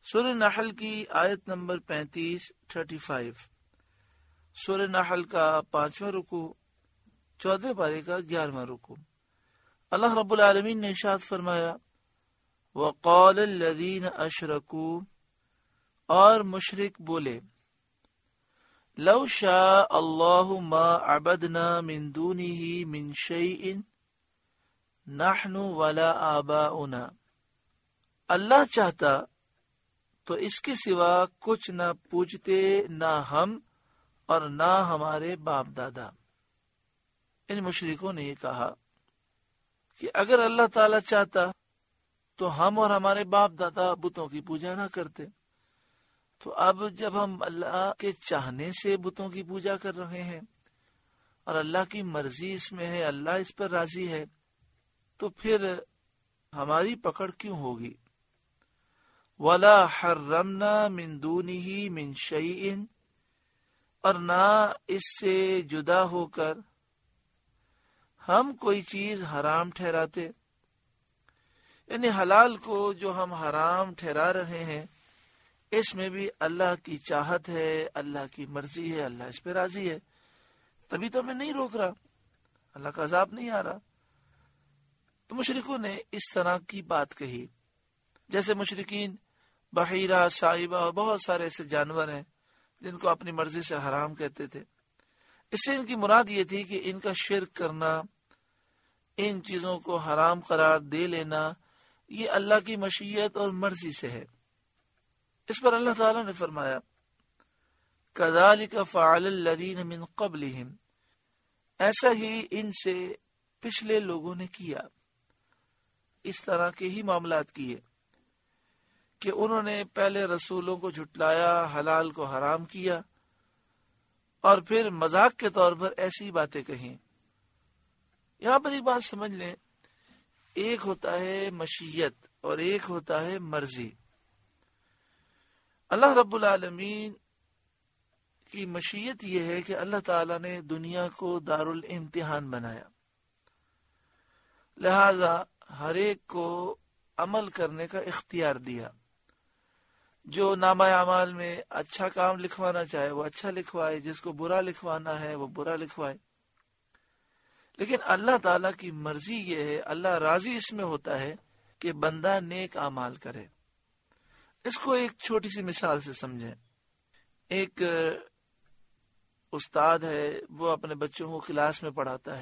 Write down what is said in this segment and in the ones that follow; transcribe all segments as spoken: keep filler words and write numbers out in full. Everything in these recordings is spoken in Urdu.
سورہ نحل کی آیت نمبر پینتیس تھرٹی فائیو، سورہ نحل کا پانچواں رکوع، چودہ پارے کا گیارہواں رکوع۔ اللہ رب العالمین نے ارشاد فرمایا وَقَالَ الَّذِينَ أَشْرَكُوا، اور مشرک بولے لَوْ شَاءَ اللَّهُ مَا عَبَدْنَا مِن دُونِهِ مِن شَيْءٍ نَحْنُ وَلَا آبَاؤُنَا، اللہ چاہتا تو اس کے سوا کچھ نہ پوجتے، نہ ہم اور نہ ہمارے باپ دادا۔ ان مشرکوں نے یہ کہا کہ اگر اللہ تعالی چاہتا تو ہم اور ہمارے باپ دادا بتوں کی پوجا نہ کرتے، تو اب جب ہم اللہ کے چاہنے سے بتوں کی پوجا کر رہے ہیں اور اللہ کی مرضی اس میں ہے، اللہ اس پر راضی ہے، تو پھر ہماری پکڑ کیوں ہوگی؟ وَلَا حَرَّمْنَا مِن دُونِهِ مِن شَيْءٍ، اور نہ اس سے جدا ہو کر ہم کوئی چیز حرام ٹھہراتے، یعنی حلال کو جو ہم حرام ٹھہرا رہے ہیں اس میں بھی اللہ کی چاہت ہے، اللہ کی مرضی ہے، اللہ اس پہ راضی ہے، تبھی تو ہمیں نہیں روک رہا، اللہ کا عذاب نہیں آ رہا۔ تو مشرکوں نے اس طرح کی بات کہی، جیسے مشرکین بحیرہ، صائبہ اور بہت سارے ایسے جانور ہیں جن کو اپنی مرضی سے حرام کہتے تھے۔ اس سے ان کی مراد یہ تھی کہ ان کا شرک کرنا، ان چیزوں کو حرام قرار دے لینا، یہ اللہ کی مشیت اور مرضی سے ہے۔ اس پر اللہ تعالیٰ نے فرمایا كَذَلِكَ فَعَلَ الَّذِينَ مِن قَبْلِهِمْ، ایسا ہی ان سے پچھلے لوگوں نے کیا، اس طرح کے ہی معاملات کیے کہ انہوں نے پہلے رسولوں کو جھٹلایا، حلال کو حرام کیا اور پھر مذاق کے طور پر ایسی باتیں کہیں۔ یہاں پر ایک بات سمجھ لیں، ایک ہوتا ہے مشیت اور ایک ہوتا ہے مرضی۔ اللہ رب العالمین کی مشیت یہ ہے کہ اللہ تعالیٰ نے دنیا کو دار الامتحان بنایا، لہذا ہر ایک کو عمل کرنے کا اختیار دیا۔ جو نامہ اعمال میں اچھا کام لکھوانا چاہے وہ اچھا لکھوائے، جس کو برا لکھوانا ہے وہ برا لکھوائے۔ لیکن اللہ تعالیٰ کی مرضی یہ ہے، اللہ راضی اس میں ہوتا ہے کہ بندہ نیک اعمال کرے۔ اس کو ایک چھوٹی سی مثال سے سمجھیں۔ ایک استاد ہے، وہ اپنے بچوں کو کلاس میں پڑھاتا ہے،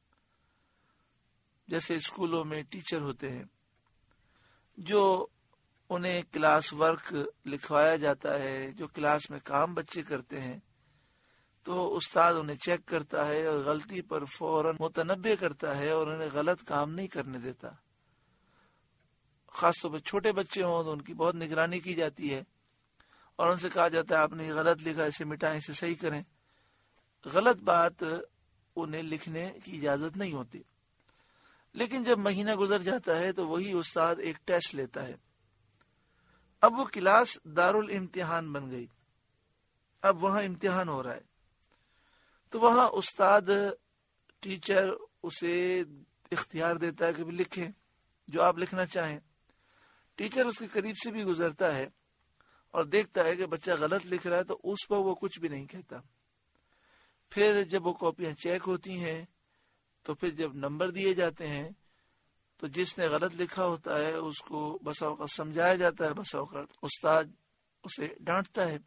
جیسے اسکولوں میں ٹیچر ہوتے ہیں، جو انہیں کلاس ورک لکھوایا جاتا ہے، جو کلاس میں کام بچے کرتے ہیں، تو استاد انہیں چیک کرتا ہے اور غلطی پر فوراً متنبہ کرتا ہے اور انہیں غلط کام نہیں کرنے دیتا۔ خاص طور پر چھوٹے بچے ہوں تو ان کی بہت نگرانی کی جاتی ہے اور ان سے کہا جاتا ہے آپ نے غلط لکھا، اسے مٹائیں، اسے صحیح کریں۔ غلط بات انہیں لکھنے کی اجازت نہیں ہوتی۔ لیکن جب مہینہ گزر جاتا ہے تو وہی استاد ایک ٹیسٹ لیتا ہے۔ اب وہ کلاس دار الامتحان بن گئی، اب وہاں امتحان ہو رہا ہے، تو وہاں استاد ٹیچر اسے اختیار دیتا ہے کہ بھی لکھیں جو آپ لکھنا چاہیں۔ ٹیچر اس کے قریب سے بھی گزرتا ہے اور دیکھتا ہے کہ بچہ غلط لکھ رہا ہے تو اس پر وہ کچھ بھی نہیں کہتا۔ پھر جب وہ کاپیاں چیک ہوتی ہیں تو پھر جب نمبر دیے جاتے ہیں تو جس نے غلط لکھا ہوتا ہے اس کو بسا اوقات سمجھایا جاتا ہے، بسا اوقات استاد اسے ڈانٹتا ہے۔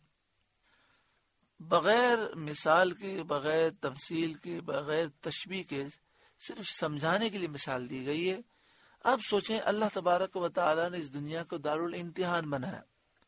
بغیر مثال کے، بغیر تمثیل کے، بغیر تشبیہ کے، صرف سمجھانے کے لیے مثال دی گئی ہے۔ اب سوچیں اللہ تبارک و تعالیٰ نے اس دنیا کو دار الامتحان بنایا۔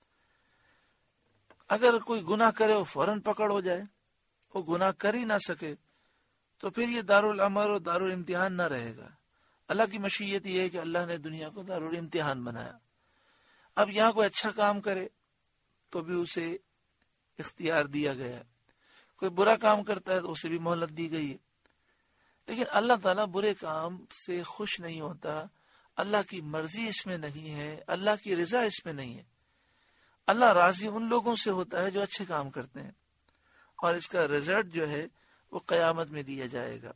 اگر کوئی گناہ کرے وہ فوراً پکڑ ہو جائے، وہ گناہ کر ہی نہ سکے، تو پھر یہ دار الامر اور دار الامتحان نہ رہے گا۔ اللہ کی مشیت یہ ہے کہ اللہ نے دنیا کو دار الامتحان بنایا۔ اب یہاں کوئی اچھا کام کرے تو بھی اسے اختیار دیا گیا ہے، کوئی برا کام کرتا ہے تو اسے بھی مہلت دی گئی ہے۔ لیکن اللہ تعالیٰ برے کام سے خوش نہیں ہوتا، اللہ کی مرضی اس میں نہیں ہے، اللہ کی رضا اس میں نہیں ہے۔ اللہ راضی ان لوگوں سے ہوتا ہے جو اچھے کام کرتے ہیں، اور اس کا رزلٹ جو ہے وہ قیامت میں دیا جائے گا۔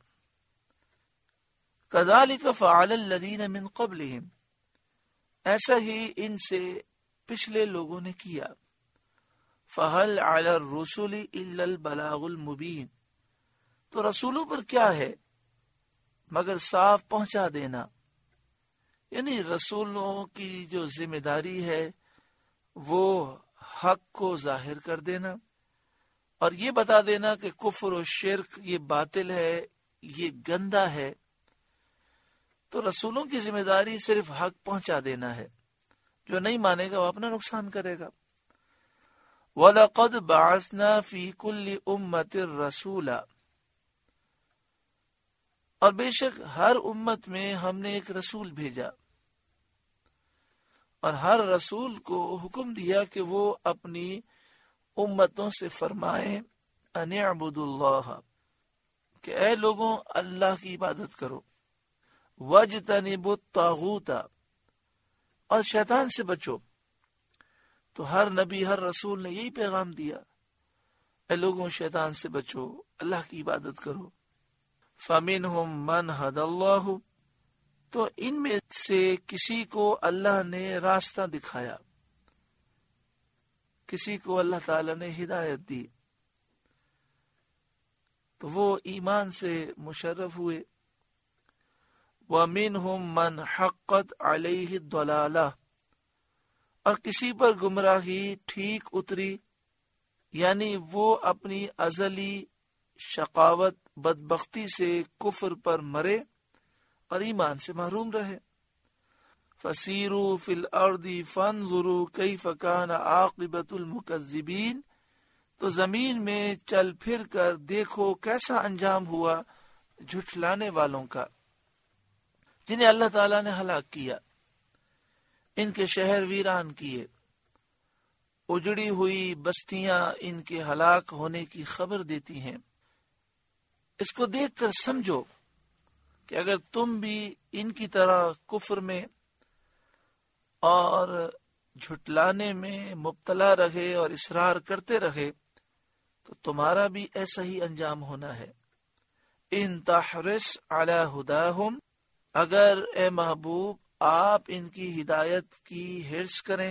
كَذَلِكَ فَعَلَ الَّذِينَ مِن قَبْلِهِمْ، ایسا ہی ان سے پچھلے لوگوں نے کیا۔ فَهَلْ عَلَى الرُّسُلِ إِلَّا الْبَلَاغُ الْمُبِينُ، تو رسولوں پر کیا ہے مگر صاف پہنچا دینا، یعنی رسولوں کی جو ذمہ داری ہے وہ حق کو ظاہر کر دینا اور یہ بتا دینا کہ کفر و شرک یہ باطل ہے، یہ گندا ہے۔ تو رسولوں کی ذمہ داری صرف حق پہنچا دینا ہے، جو نہیں مانے گا وہ اپنا نقصان کرے گا۔ وَلَقَدْ بَعَثْنَا فِي كُلِّ أُمَّةٍ رَسُولًا، اور بے شک ہر امت میں ہم نے ایک رسول بھیجا، اور ہر رسول کو حکم دیا کہ وہ اپنی امتوں سے فرمائیں ان اعبدوا اللہ، کہ اے لوگوں اللہ کی عبادت کرو، واجتنبوا الطاغوت، اور شیطان سے بچو۔ تو ہر نبی ہر رسول نے یہی پیغام دیا، اے لوگوں شیطان سے بچو، اللہ کی عبادت کرو۔ فَمِنْهُمْ مَنْ هَدَى اللَّهُ، تو ان میں سے کسی کو اللہ نے راستہ دکھایا، کسی کو اللہ تعالی نے ہدایت دی تو وہ ایمان سے مشرف ہوئے۔ وَمِنْهُمْ مَنْ حَقَّتْ عَلَيْهِ الضَّلَالَةُ، اور کسی پر گمراہی ٹھیک اتری، یعنی وہ اپنی ازلی شقاوت بدبختی سے کفر پر مرے اور ایمان سے محروم رہے۔ فَسِيرُوا فِي الْأَرْضِ فَانظُرُوا كَيْفَ كَانَ عَاقِبَةُ الْمُكَذِّبِينَ، تو زمین میں چل پھر کر دیکھو کیسا انجام ہوا جھٹلانے والوں کا، جنہیں اللہ تعالیٰ نے ہلاک کیا، ان کے شہر ویران کیے، اجڑی ہوئی بستیاں ان کے ہلاک ہونے کی خبر دیتی ہیں۔ اس کو دیکھ کر سمجھو کہ اگر تم بھی ان کی طرح کفر میں اور جھٹلانے میں مبتلا رہے اور اصرار کرتے رہے تو تمہارا بھی ایسا ہی انجام ہونا ہے۔ ان تحرص علی ہداہم، اگر اے محبوب آپ ان کی ہدایت کی حرص کریں،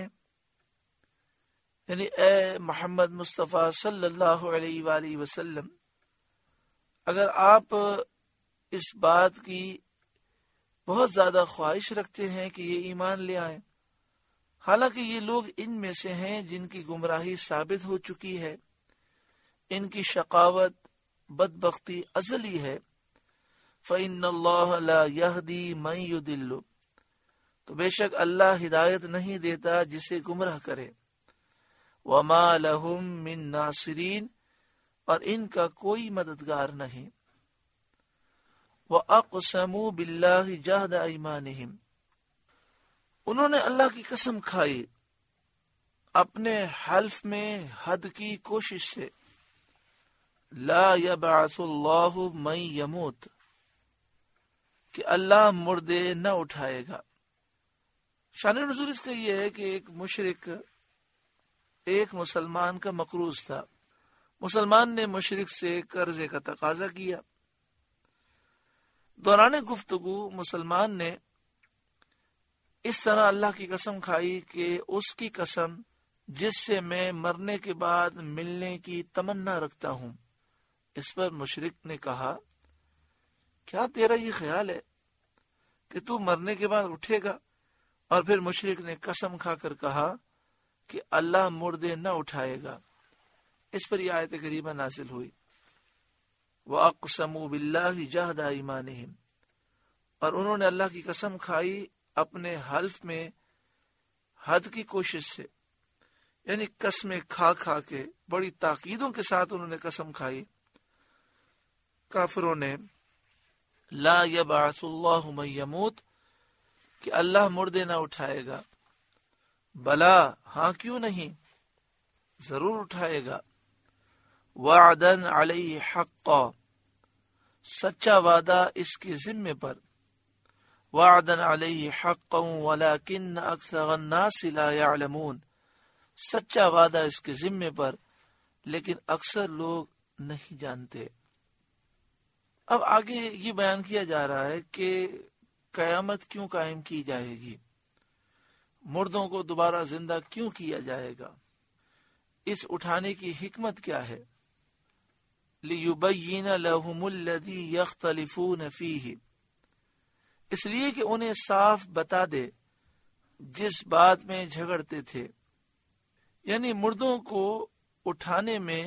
یعنی اے محمد مصطفیٰ صلی اللہ علیہ وآلہ وسلم، اگر آپ اس بات کی بہت زیادہ خواہش رکھتے ہیں کہ یہ ایمان لے آئیں، حالانکہ یہ لوگ ان میں سے ہیں جن کی گمراہی ثابت ہو چکی ہے، ان کی شقاوت بدبختی ازلی ہے، فَإِنَّ اللَّهَ لَا يَهْدِي مَن يُضِلُّ، تو بے شک اللہ ہدایت نہیں دیتا جسے گمراہ کرے، وَمَا لَهُم مِّن نَاصِرِينَ، اور ان کا کوئی مددگار نہیں۔ وَأَقْسَمُوا بِاللَّهِ جَهْدَ أَيْمَانِهِمْ، انہوں نے اللہ کی قسم کھائی اپنے حلف میں حد کی کوشش سے، لا يبعث اللہ من يموت، کہ اللہ مردے نہ اٹھائے گا۔ شان نزول اس کا یہ ہے کہ ایک مشرک ایک مسلمان کا مقروض تھا، مسلمان نے مشرک سے قرضے کا تقاضا کیا۔ دوران گفتگو مسلمان نے اس طرح اللہ کی قسم کھائی کہ اس کی قسم جس سے میں مرنے کے بعد ملنے کی تمنا رکھتا ہوں۔ اس پر مشرک نے کہا، کیا تیرا یہ خیال ہے کہ تو مرنے کے بعد اٹھے گا؟ اور پھر مشرک نے قسم کھا کر کہا کہ اللہ مردے نہ اٹھائے گا۔ اس پر یہ آیت کریمہ نازل ہوئی، وَأَقْسَمُوا بِاللَّهِ جَهْدَ أَيْمَانِهِمْ، اور انہوں نے اللہ کی قسم کھائی اپنے حلف میں حد کی کوشش سے، یعنی قسمیں کھا کھا کے بڑی تاکیدوں کے ساتھ انہوں نے قسم کھائی۔ کافروں نے لا یبعث اللہ من یموت، کہ اللہ مردے نہ اٹھائے گا، بلا ہاں کیوں نہیں، ضرور اٹھائے گا، وعدن علیہ حقا، سچا وعدہ اس کے ذمے پر، وعدن علیہ حقا ولکن اکثر الناس لا يعلمون، سچا وعدہ اس کے ذمے پر لیکن اکثر لوگ نہیں جانتے۔ اب آگے یہ بیان کیا جا رہا ہے کہ قیامت کیوں قائم کی جائے گی۔ مردوں کو دوبارہ زندہ کیوں کیا جائے گا؟ اس اٹھانے کی حکمت کیا ہے؟ لِيُبَيِّنَ لَهُمُ الَّذِي يَخْتَلِفُونَ فِيهِ، اس لیے کہ انہیں صاف بتا دے جس بات میں جھگڑتے تھے. یعنی مردوں کو اٹھانے میں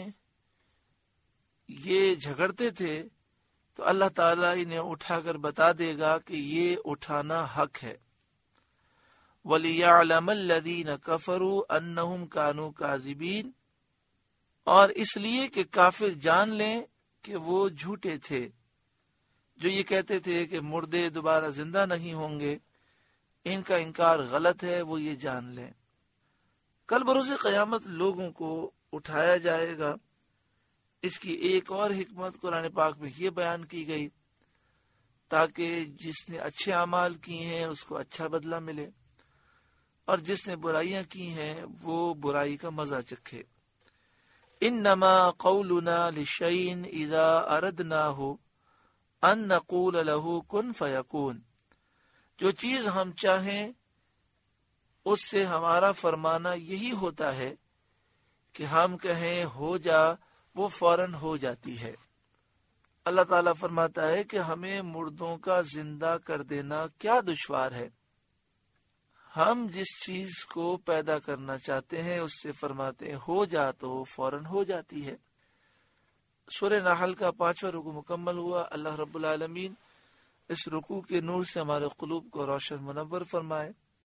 یہ جھگڑتے تھے تو اللہ تعالیٰ انہیں اٹھا کر بتا دے گا کہ یہ اٹھانا حق ہے. وَلِيَعْلَمَ الَّذِينَ كَفَرُوا أَنَّهُمْ كَانُوا كَاذِبِينَ، اور اس لیے کہ کافر جان لیں کہ وہ جھوٹے تھے جو یہ کہتے تھے کہ مردے دوبارہ زندہ نہیں ہوں گے. ان کا انکار غلط ہے، وہ یہ جان لیں. کل بروز قیامت لوگوں کو اٹھایا جائے گا. اس کی ایک اور حکمت قرآن پاک میں یہ بیان کی گئی تاکہ جس نے اچھے اعمال کیے ہیں اس کو اچھا بدلہ ملے، اور جس نے برائیاں کی ہیں وہ برائی کا مزہ چکھے. انما قولنا لشیء اذا اردناہ ان نقول له کن فیکون، جو چیز ہم چاہیں اس سے ہمارا فرمانا یہی ہوتا ہے کہ ہم کہیں ہو جا، وہ فوراً ہو جاتی ہے. اللہ تعالیٰ فرماتا ہے کہ ہمیں مردوں کا زندہ کر دینا کیا دشوار ہے. ہم جس چیز کو پیدا کرنا چاہتے ہیں اس سے فرماتے ہیں ہو جا تو فوراً ہو جاتی ہے. سورہ نحل کا پانچواں رکوع مکمل ہوا. اللہ رب العالمین اس رکوع کے نور سے ہمارے قلوب کو روشن منور فرمائے.